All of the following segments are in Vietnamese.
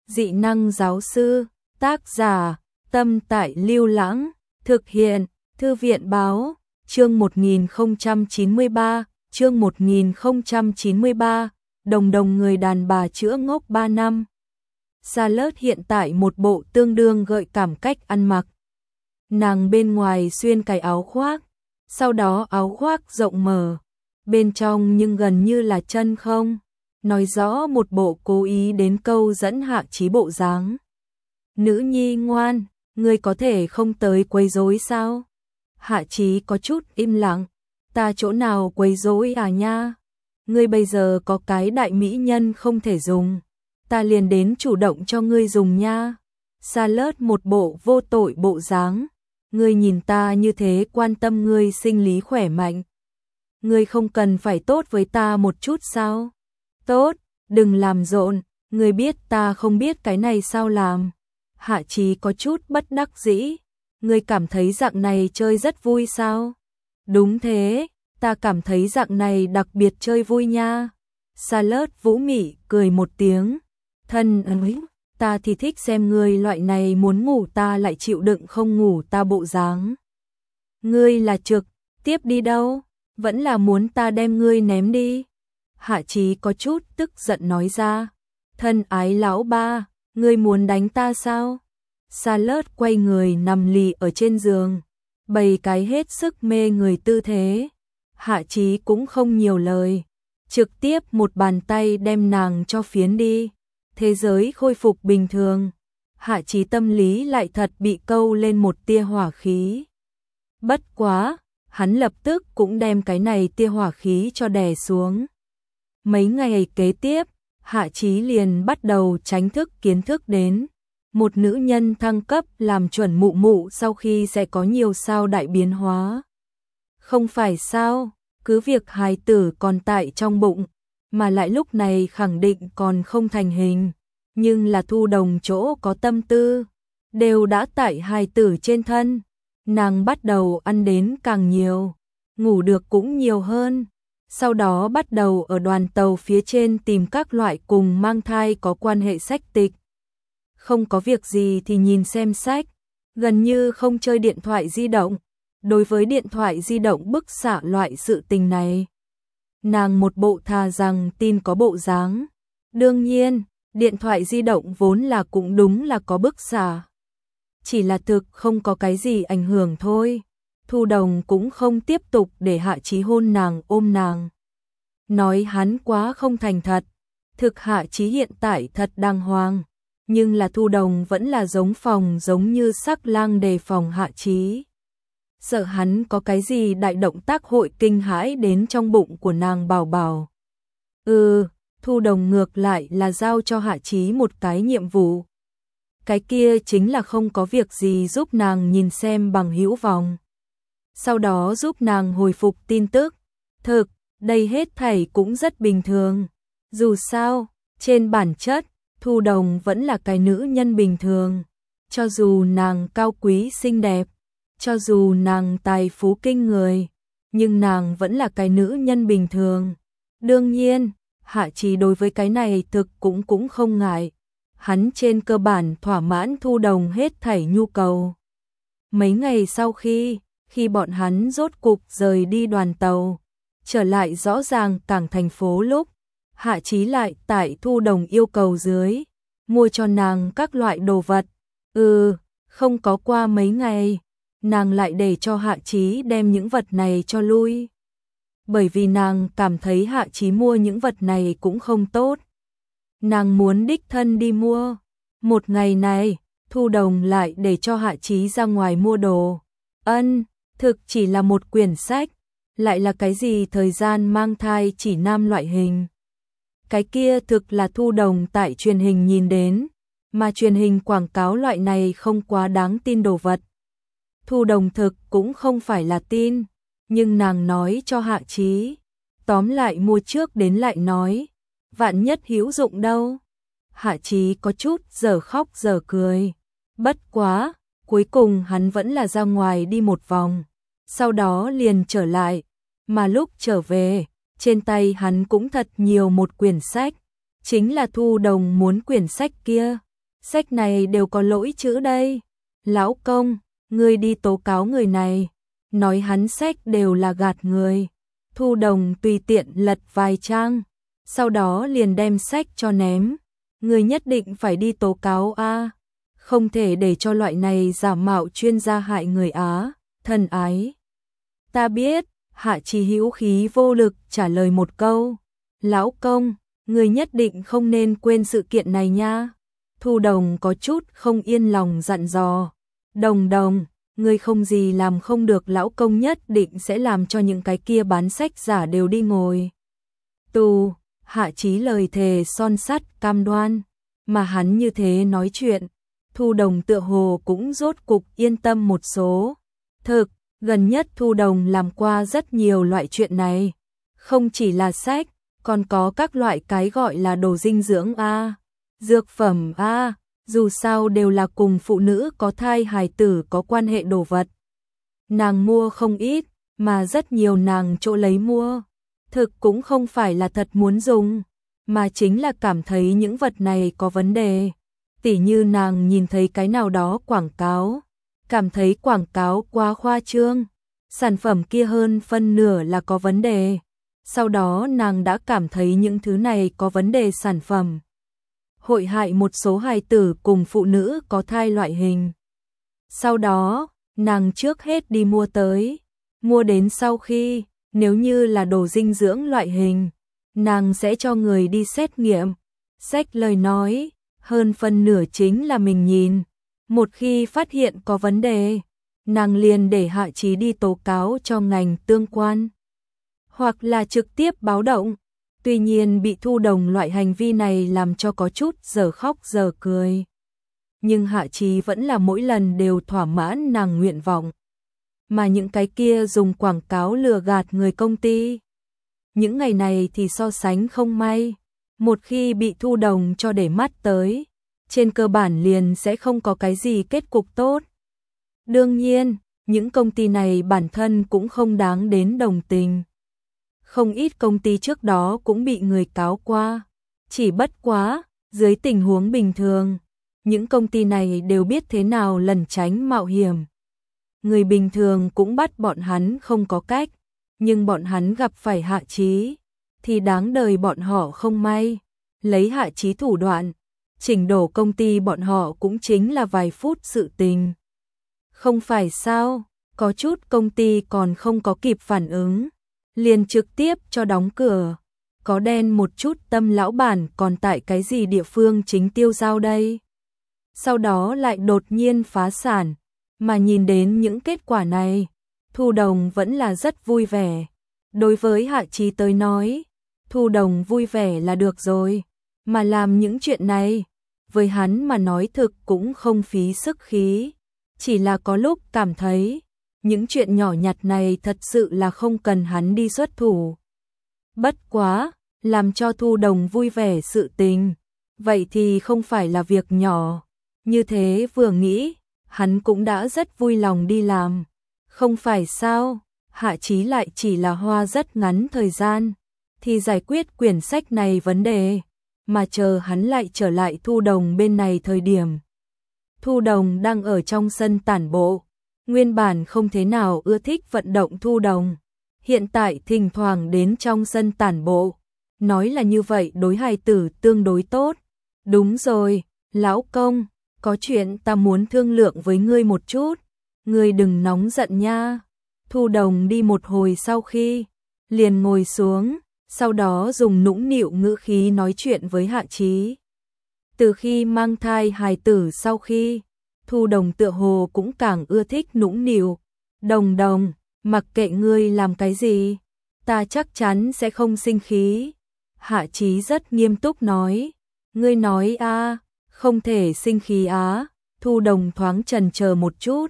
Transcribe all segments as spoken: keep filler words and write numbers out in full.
Dị năng giáo sư, tác giả, Tâm Tại Lưu Lãng, thực hiện, Thư viện báo, chương một nghìn không trăm chín mươi ba, chương một nghìn không trăm chín mươi ba, đồng đồng người đàn bà chữa ngốc ba năm. Charlotte hiện tại một bộ tương đương gợi cảm cách ăn mặc. Nàng bên ngoài xuyên cái áo khoác, sau đó áo khoác rộng mở, bên trong nhưng gần như là chân không, nói rõ một bộ cố ý đến câu dẫn Hạ Chí bộ dáng. Nữ nhi ngoan, ngươi có thể không tới quấy rối sao? Hạ Chí có chút im lặng, ta chỗ nào quấy rối à nha? Ngươi bây giờ có cái đại mỹ nhân không thể dùng, ta liền đến chủ động cho ngươi dùng nha. Charlotte một bộ vô tội bộ dáng, ngươi nhìn ta như thế quan tâm ngươi sinh lý khỏe mạnh. Ngươi không cần phải tốt với ta một chút sao? Tốt, đừng làm rộn, ngươi biết ta không biết cái này sao làm. Hạ Chí có chút bất đắc dĩ, ngươi cảm thấy dạng này chơi rất vui sao? Đúng thế, ta cảm thấy dạng này đặc biệt chơi vui nha. Charlotte vũ mị cười một tiếng, thân ơi, ta thì thích xem ngươi loại này muốn ngủ ta lại chịu đựng không ngủ ta bộ dáng. Ngươi là trực tiếp đi đâu? Vẫn là muốn ta đem ngươi ném đi? Hạ Chí có chút tức giận nói ra. Thân ái lão ba, ngươi muốn đánh ta sao? Charlotte quay người nằm lì ở trên giường, bày cái hết sức mê người tư thế. Hạ Chí cũng không nhiều lời, trực tiếp một bàn tay đem nàng cho phiến đi. Thế giới khôi phục bình thường, Hạ Chí tâm lý lại thật bị câu lên một tia hỏa khí. Bất quá, hắn lập tức cũng đem cái này tia hỏa khí cho đè xuống. Mấy ngày kế tiếp, Hạ Chí liền bắt đầu tránh thức kiến thức đến một nữ nhân thăng cấp làm chuẩn mụ mụ sau khi sẽ có nhiều sao đại biến hóa. Không phải sao, cứ việc hài tử còn tại trong bụng, mà lại lúc này khẳng định còn không thành hình, nhưng là Thu Đồng chỗ có tâm tư, đều đã tại hài tử trên thân. Nàng bắt đầu ăn đến càng nhiều, ngủ được cũng nhiều hơn. Sau đó bắt đầu ở đoàn tàu phía trên tìm các loại cùng mang thai có quan hệ sách tịch. Không có việc gì thì nhìn xem sách, gần như không chơi điện thoại di động. Đối với điện thoại di động bức xạ loại sự tình này, nàng một bộ thà rằng tin có bộ dáng. Đương nhiên, điện thoại di động vốn là cũng đúng là có bức xạ, chỉ là thực không có cái gì ảnh hưởng thôi. Thu Đồng cũng không tiếp tục để Hạ Chí hôn nàng ôm nàng, nói hắn quá không thành thật. Thực Hạ Chí hiện tại thật đàng hoàng, nhưng là Thu Đồng vẫn là giống phòng giống như sắc lang đề phòng Hạ Chí, sợ hắn có cái gì đại động tác hội kinh hãi đến trong bụng của nàng bảo bảo. Ừ, Thu Đồng ngược lại là giao cho Hạ Chí một cái nhiệm vụ. Cái kia chính là không có việc gì giúp nàng nhìn xem bằng hữu vòng, sau đó giúp nàng hồi phục tin tức. Thực, đây hết thảy cũng rất bình thường. Dù sao, trên bản chất, Thu Đồng vẫn là cái nữ nhân bình thường. Cho dù nàng cao quý xinh đẹp, cho dù nàng tài phú kinh người, nhưng nàng vẫn là cái nữ nhân bình thường. Đương nhiên, Hạ Chí đối với cái này thực cũng cũng không ngại. Hắn trên cơ bản thỏa mãn Thu Đồng hết thảy nhu cầu. Mấy ngày sau khi, khi bọn hắn rốt cục rời đi đoàn tàu, trở lại rõ ràng cảng thành phố lúc, Hạ Chí lại tại Thu Đồng yêu cầu dưới, mua cho nàng các loại đồ vật. Ừ, không có qua mấy ngày, nàng lại để cho Hạ Chí đem những vật này cho lui. Bởi vì nàng cảm thấy Hạ Chí mua những vật này cũng không tốt. Nàng muốn đích thân đi mua. Một ngày này, Thu Đồng lại để cho Hạ Chí ra ngoài mua đồ. Ân, thực chỉ là một quyển sách, lại là cái gì thời gian mang thai chỉ nam loại hình. Cái kia thực là Thu Đồng tại truyền hình nhìn đến, mà truyền hình quảng cáo loại này không quá đáng tin đồ vật. Thu Đồng thực cũng không phải là tin, nhưng nàng nói cho Hạ Chí, tóm lại mua trước đến lại nói, vạn nhất hữu dụng đâu. Hạ Chí có chút giờ khóc giờ cười. Bất quá, cuối cùng hắn vẫn là ra ngoài đi một vòng, sau đó liền trở lại, mà lúc trở về, trên tay hắn cũng thật nhiều một quyển sách, chính là Thu Đồng muốn quyển sách kia. sách này đều có lỗi chữ đây. Lão công, ngươi đi tố cáo người này, nói hắn sách đều là gạt người. Thu Đồng tùy tiện lật vài trang, sau đó liền đem sách cho ném. Ngươi nhất định phải đi tố cáo a, không thể để cho loại này giả mạo chuyên gia hại người Á, thân ái. Ta biết, Hạ Chí hữu khí vô lực trả lời một câu. Lão công, người nhất định không nên quên sự kiện này nha. Thu Đồng có chút không yên lòng dặn dò. Đồng Đồng, người không gì làm không được, lão công nhất định sẽ làm cho những cái kia bán sách giả đều đi ngồi tù. Hạ Chí lời thề son sắt cam đoan, mà hắn như thế nói chuyện, Thu Đồng tựa hồ cũng rốt cục yên tâm một số. Thực, gần nhất Thu Đồng làm qua rất nhiều loại chuyện này, không chỉ là sách, còn có các loại cái gọi là đồ dinh dưỡng a, dược phẩm a, dù sao đều là cùng phụ nữ có thai hài tử có quan hệ đồ vật. Nàng mua không ít, mà rất nhiều nàng chỗ lấy mua, thực cũng không phải là thật muốn dùng, mà chính là cảm thấy những vật này có vấn đề. Tỉ như nàng nhìn thấy cái nào đó quảng cáo, cảm thấy quảng cáo quá khoa trương, sản phẩm kia hơn phân nửa là có vấn đề. Sau đó nàng đã cảm thấy những thứ này có vấn đề sản phẩm hội hại một số hài tử cùng phụ nữ có thai loại hình. Sau đó, nàng trước hết đi mua tới, mua đến sau khi, nếu như là đồ dinh dưỡng loại hình, nàng sẽ cho người đi xét nghiệm. Sách lời nói, hơn phân nửa chính là mình nhìn, một khi phát hiện có vấn đề, nàng liền để Hạ Chí đi tố cáo cho ngành tương quan, hoặc là trực tiếp báo động. Tuy nhiên bị Thu Đồng loại hành vi này làm cho có chút giờ khóc giờ cười. Nhưng Hạ Chí vẫn là mỗi lần đều thỏa mãn nàng nguyện vọng. Mà những cái kia dùng quảng cáo lừa gạt người công ty, những ngày này thì so sánh không may. Một khi bị Thu Đồng cho để mắt tới, trên cơ bản liền sẽ không có cái gì kết cục tốt. Đương nhiên, những công ty này bản thân cũng không đáng đến đồng tình. Không ít công ty trước đó cũng bị người cáo qua. Chỉ bất quá, dưới tình huống bình thường, những công ty này đều biết thế nào lẩn tránh mạo hiểm. Người bình thường cũng bắt bọn hắn không có cách, nhưng bọn hắn gặp phải Hạ Chí, thì đáng đời bọn họ không may. Lấy Hạ Chí thủ đoạn, chỉnh đổ công ty bọn họ cũng chính là vài phút sự tình. Không phải sao, có chút công ty còn không có kịp phản ứng, liền trực tiếp cho đóng cửa. Có đen một chút tâm lão bản còn tại cái gì địa phương chính tiêu giao đây. Sau đó lại đột nhiên phá sản, mà nhìn đến những kết quả này, Thu Đồng vẫn là rất vui vẻ. Đối với Hạ Chí tới nói, Thu Đồng vui vẻ là được rồi, mà làm những chuyện này, với hắn mà nói thực cũng không phí sức khí. Chỉ là có lúc cảm thấy, những chuyện nhỏ nhặt này thật sự là không cần hắn đi xuất thủ. Bất quá, làm cho Thu Đồng vui vẻ sự tình, vậy thì không phải là việc nhỏ. Như thế vừa nghĩ, hắn cũng đã rất vui lòng đi làm. Không phải sao, Hạ Chí lại chỉ là hoa rất ngắn thời gian, thì giải quyết quyển sách này vấn đề, mà chờ hắn lại trở lại Thu Đồng bên này thời điểm. Thu Đồng đang ở trong sân tản bộ, nguyên bản không thế nào ưa thích vận động Thu Đồng, hiện tại thỉnh thoảng đến trong sân tản bộ, nói là như vậy đối hài tử tương đối tốt. Đúng rồi, lão công, có chuyện ta muốn thương lượng với ngươi một chút, ngươi đừng nóng giận nha. Thu Đồng đi một hồi sau khi, liền ngồi xuống, sau đó dùng nũng nịu ngữ khí nói chuyện với Hạ Chí. Từ khi mang thai hài tử sau khi, Thu Đồng tựa hồ cũng càng ưa thích nũng nịu. Đồng Đồng, mặc kệ ngươi làm cái gì, ta chắc chắn sẽ không sinh khí. Hạ Chí rất nghiêm túc nói. Ngươi nói a, không thể sinh khí á. Thu Đồng thoáng chần chờ một chút,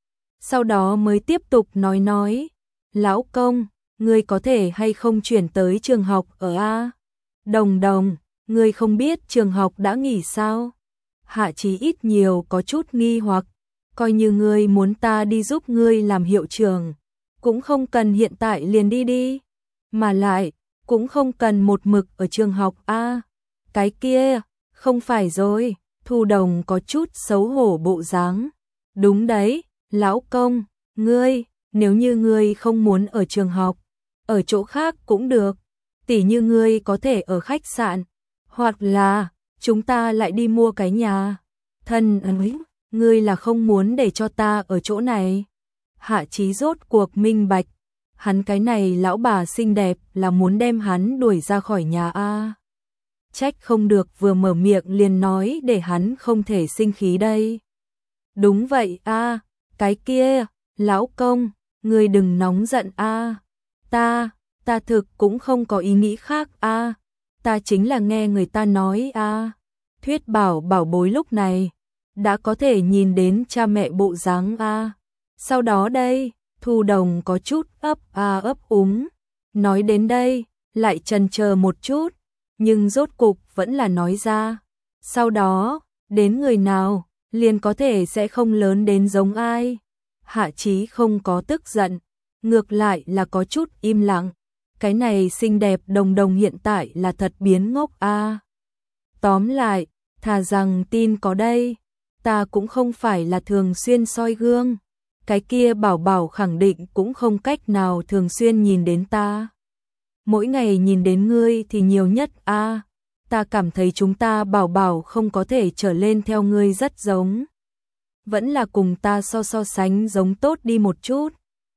sau đó mới tiếp tục nói nói. Lão công, ngươi có thể hay không chuyển tới trường học ở a? Đồng Đồng, ngươi không biết trường học đã nghỉ sao? Hạ Chí ít nhiều có chút nghi hoặc, coi như ngươi muốn ta đi giúp ngươi làm hiệu trưởng, cũng không cần hiện tại liền đi đi, mà lại, cũng không cần một mực ở trường học a. Cái kia, không phải rồi, Thu Đồng có chút xấu hổ bộ dáng. Đúng đấy, lão công, ngươi, nếu như ngươi không muốn ở trường học, ở chỗ khác cũng được, tỉ như ngươi có thể ở khách sạn, hoặc là chúng ta lại đi mua cái nhà. Thân ơi, ngươi là không muốn để cho ta ở chỗ này. Hạ Chí rốt cuộc minh bạch, hắn cái này lão bà xinh đẹp là muốn đem hắn đuổi ra khỏi nhà a. Trách không được vừa mở miệng liền nói để hắn không thể sinh khí đây. Đúng vậy a, cái kia, lão công, ngươi đừng nóng giận a. Ta, ta thực cũng không có ý nghĩ khác a. Ta chính là nghe người ta nói a. Thuyết Bảo bảo bối lúc này đã có thể nhìn đến cha mẹ bộ dáng a. Sau đó đây, Thu Đồng có chút ấp a ấp úng, nói đến đây, lại chần chờ một chút, nhưng rốt cục vẫn là nói ra. Sau đó, đến người nào, liền có thể sẽ không lớn đến giống ai. Hạ Chí không có tức giận, ngược lại là có chút im lặng. Cái này xinh đẹp Đồng Đồng hiện tại là thật biến ngốc a. Tóm lại, thà rằng tin có đây, ta cũng không phải là thường xuyên soi gương. Cái kia Bảo Bảo khẳng định cũng không cách nào thường xuyên nhìn đến ta. Mỗi ngày nhìn đến ngươi thì nhiều nhất a. Ta cảm thấy chúng ta Bảo Bảo không có thể trở lên theo ngươi rất giống. Vẫn là cùng ta so so sánh giống tốt đi một chút.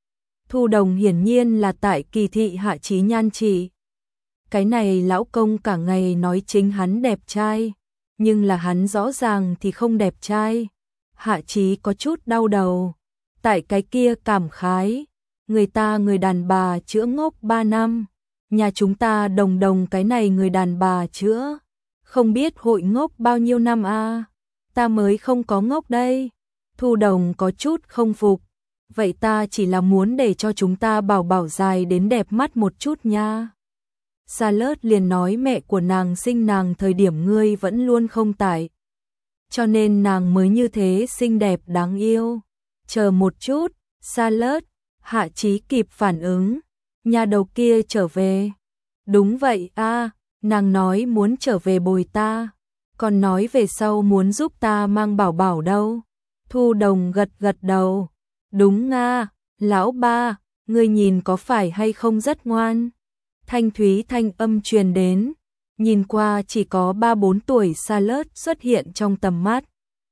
Thu Đồng hiển nhiên là tại kỳ thị Hạ Chí nhan trị. Cái này lão công cả ngày nói chính hắn đẹp trai, nhưng là hắn rõ ràng thì không đẹp trai. Hạ Chí có chút đau đầu. Tại cái kia cảm khái, người ta người đàn bà chữa ngốc ba năm, nhà chúng ta Đồng Đồng cái này người đàn bà chữa, không biết hội ngốc bao nhiêu năm a. Ta mới không có ngốc đây. Thu Đồng có chút không phục. Vậy ta chỉ là muốn để cho chúng ta Bảo Bảo dài đến đẹp mắt một chút nha. Charlotte liền nói mẹ của nàng sinh nàng thời điểm ngươi vẫn luôn không tại, cho nên nàng mới như thế xinh đẹp đáng yêu. Chờ một chút, Charlotte. Hạ Chí kịp phản ứng, nhà đầu kia trở về. Đúng vậy a, nàng nói muốn trở về bồi ta, còn nói về sau muốn giúp ta mang Bảo Bảo đâu. Thu Đồng gật gật đầu. Đúng nga, lão ba, ngươi nhìn có phải hay không rất ngoan. Thanh thúy thanh âm truyền đến, nhìn qua chỉ có ba bốn tuổi Charlotte xuất hiện trong tầm mắt.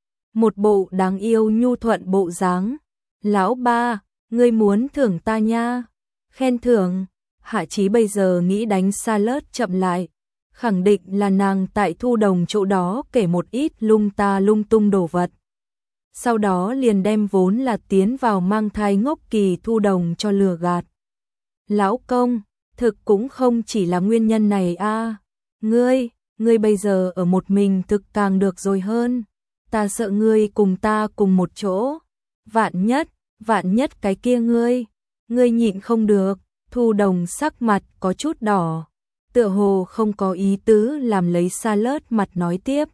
Một bộ đáng yêu nhu thuận bộ dáng. Lão ba, ngươi muốn thưởng ta nha. Khen thưởng. Hạ Chí bây giờ nghĩ đánh Charlotte chậm lại, khẳng định là nàng tại Thu Đồng chỗ đó kể một ít lung ta lung tung đồ vật. Sau đó liền đem vốn là tiến vào mang thai ngốc kỳ Thu Đồng cho lừa gạt. Lão công, thực cũng không chỉ là nguyên nhân này a. Ngươi, ngươi bây giờ ở một mình thực càng được rồi hơn. Ta sợ ngươi cùng ta cùng một chỗ. Vạn nhất, vạn nhất cái kia ngươi, ngươi nhịn không được. Thu Đồng sắc mặt có chút đỏ, tựa hồ không có ý tứ làm lấy Charlotte mặt nói tiếp.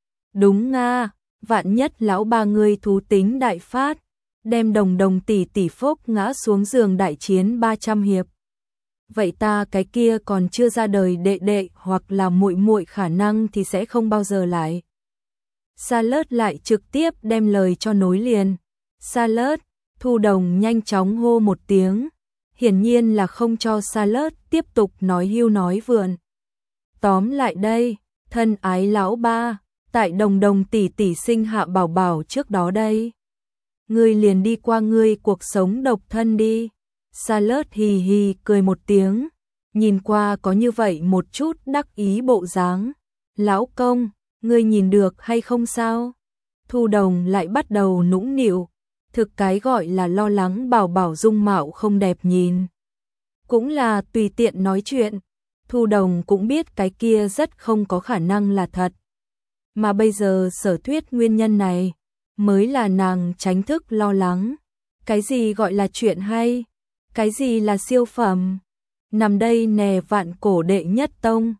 Đúng nga, vạn nhất lão ba ngươi thú tính đại phát, đem Đồng Đồng tỷ tỷ phốc ngã xuống giường đại chiến ba trăm hiệp. Vậy ta cái kia còn chưa ra đời đệ đệ hoặc là muội muội khả năng thì sẽ không bao giờ lại. Charlotte lại trực tiếp đem lời cho nối liền. Charlotte, Thu Đồng nhanh chóng hô một tiếng, hiển nhiên là không cho Charlotte tiếp tục nói hưu nói vượn. Tóm lại đây, thân ái lão ba, tại Đồng Đồng tỷ tỷ sinh hạ Bảo Bảo trước đó đây, ngươi liền đi qua ngươi cuộc sống độc thân đi. Charlotte hì hì cười một tiếng, nhìn qua có như vậy một chút đắc ý bộ dáng. Lão công, ngươi nhìn được hay không sao? Thu Đồng lại bắt đầu nũng nịu, thực cái gọi là lo lắng Bảo Bảo dung mạo không đẹp nhìn. Cũng là tùy tiện nói chuyện, Thu Đồng cũng biết cái kia rất không có khả năng là thật. Mà bây giờ sở thuyết nguyên nhân này, mới là nàng tránh thức lo lắng. Cái gì gọi là chuyện hay? Cái gì là siêu phẩm? Nằm đây nè vạn cổ đệ nhất tông,